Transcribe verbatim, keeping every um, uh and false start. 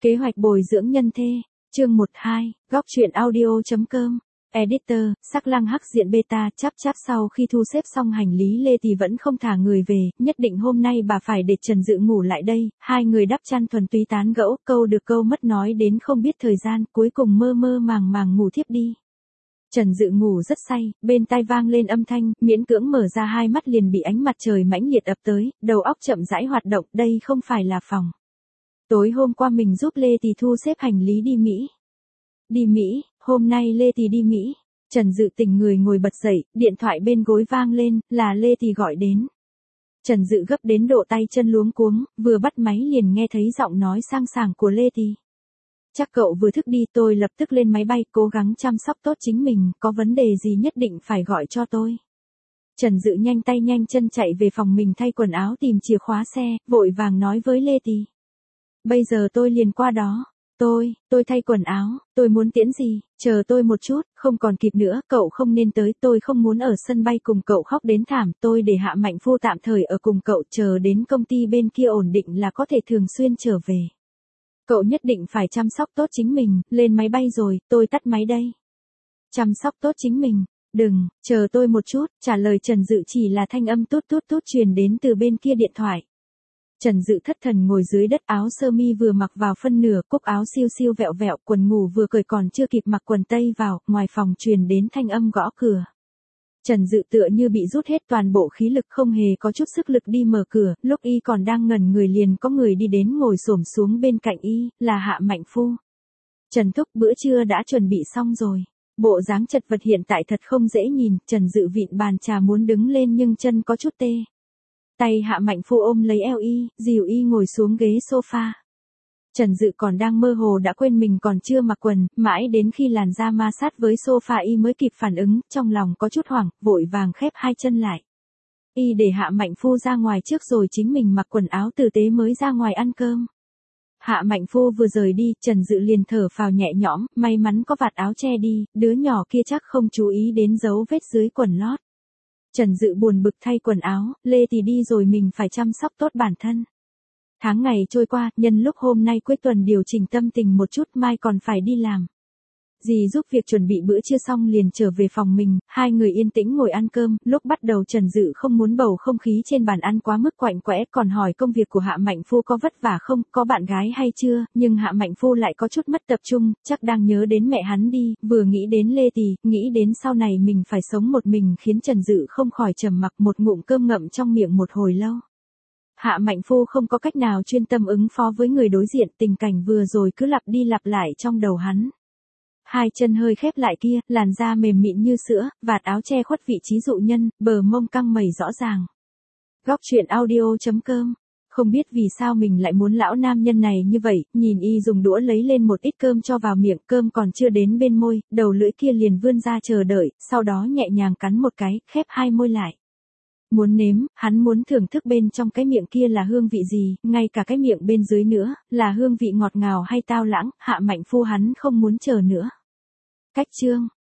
Kế hoạch bồi dưỡng nhân thê, chương một hai, góc truyện audio.com, editor, sắc lang hắc diện beta, chắp chắp sau khi thu xếp xong hành lý Lê thì vẫn không thả người về, nhất định hôm nay bà phải để Trần Dự ngủ lại đây, hai người đắp chăn thuần túy tán gẫu, câu được câu mất nói đến không biết thời gian, cuối cùng mơ mơ màng màng ngủ thiếp đi. Trần Dự ngủ rất say, bên tai vang lên âm thanh, miễn cưỡng mở ra hai mắt liền bị ánh mặt trời mãnh liệt ập tới, đầu óc chậm rãi hoạt động, đây không phải là phòng. Tối hôm qua mình giúp Lê Tì thu xếp hành lý đi Mỹ. Đi Mỹ, hôm nay Lê Tì đi Mỹ. Trần Dự tỉnh người ngồi bật dậy, điện thoại bên gối vang lên, là Lê Tì gọi đến. Trần Dự gấp đến độ tay chân luống cuống, vừa bắt máy liền nghe thấy giọng nói sang sảng của Lê Tì. Chắc cậu vừa thức đi, tôi lập tức lên máy bay, cố gắng chăm sóc tốt chính mình, có vấn đề gì nhất định phải gọi cho tôi. Trần Dự nhanh tay nhanh chân chạy về phòng mình thay quần áo tìm chìa khóa xe, vội vàng nói với Lê Tì. Bây giờ tôi liền qua đó. Tôi, tôi thay quần áo, tôi muốn tiễn gì, chờ tôi một chút, không còn kịp nữa, cậu không nên tới, tôi không muốn ở sân bay cùng cậu khóc đến thảm, tôi để Hạ Mạnh Phu tạm thời ở cùng cậu, chờ đến công ty bên kia ổn định là có thể thường xuyên trở về. Cậu nhất định phải chăm sóc tốt chính mình, lên máy bay rồi, tôi tắt máy đây. Chăm sóc tốt chính mình, đừng, chờ tôi một chút, trả lời Trần Dự chỉ là thanh âm tút tút tút truyền đến từ bên kia điện thoại. Trần Dự thất thần ngồi dưới đất, áo sơ mi vừa mặc vào phân nửa, cúc áo siêu siêu vẹo vẹo, quần ngủ vừa cởi còn chưa kịp mặc quần tây vào, ngoài phòng truyền đến thanh âm gõ cửa. Trần Dự tựa như bị rút hết toàn bộ khí lực, không hề có chút sức lực đi mở cửa, lúc y còn đang ngẩn người liền có người đi đến ngồi xổm xuống bên cạnh y, là Hạ Mạnh Phu. Trần thúc, bữa trưa đã chuẩn bị xong rồi. Bộ dáng chật vật hiện tại thật không dễ nhìn, Trần Dự vịn bàn trà muốn đứng lên nhưng chân có chút tê. Tay Hạ Mạnh Phu ôm lấy eo y, dìu y ngồi xuống ghế sofa. Trần Dự còn đang mơ hồ đã quên mình còn chưa mặc quần, mãi đến khi làn da ma sát với sofa y mới kịp phản ứng, trong lòng có chút hoảng, vội vàng khép hai chân lại. Y để Hạ Mạnh Phu ra ngoài trước rồi chính mình mặc quần áo tử tế mới ra ngoài ăn cơm. Hạ Mạnh Phu vừa rời đi, Trần Dự liền thở phào nhẹ nhõm, may mắn có vạt áo che đi, đứa nhỏ kia chắc không chú ý đến dấu vết dưới quần lót. Trần Dự buồn bực thay quần áo, Lê Tì đi rồi mình phải chăm sóc tốt bản thân. Tháng ngày trôi qua, nhân lúc hôm nay cuối tuần điều chỉnh tâm tình một chút, mai còn phải đi làm. Dì giúp việc chuẩn bị bữa trưa xong liền trở về phòng mình, hai người yên tĩnh ngồi ăn cơm, lúc bắt đầu Trần Dự không muốn bầu không khí trên bàn ăn quá mức quạnh quẽ, còn hỏi công việc của Hạ Mạnh Phu có vất vả không, có bạn gái hay chưa, nhưng Hạ Mạnh Phu lại có chút mất tập trung, chắc đang nhớ đến mẹ hắn đi, vừa nghĩ đến Lê Tì, nghĩ đến sau này mình phải sống một mình khiến Trần Dự không khỏi trầm mặc, một ngụm cơm ngậm trong miệng một hồi lâu. Hạ Mạnh Phu không có cách nào chuyên tâm ứng phó với người đối diện, tình cảnh vừa rồi cứ lặp đi lặp lại trong đầu hắn. Hai chân hơi khép lại kia, làn da mềm mịn như sữa, vạt áo che khuất vị trí dụ nhân, bờ mông căng mẩy rõ ràng. Góc truyện audio.com. Không biết vì sao mình lại muốn lão nam nhân này như vậy, nhìn y dùng đũa lấy lên một ít cơm cho vào miệng, cơm còn chưa đến bên môi, đầu lưỡi kia liền vươn ra chờ đợi, sau đó nhẹ nhàng cắn một cái, khép hai môi lại. Muốn nếm, hắn muốn thưởng thức bên trong cái miệng kia là hương vị gì, ngay cả cái miệng bên dưới nữa, là hương vị ngọt ngào hay tao lãng, Hạ Mạnh Phu hắn không muốn chờ nữa. Cách chương.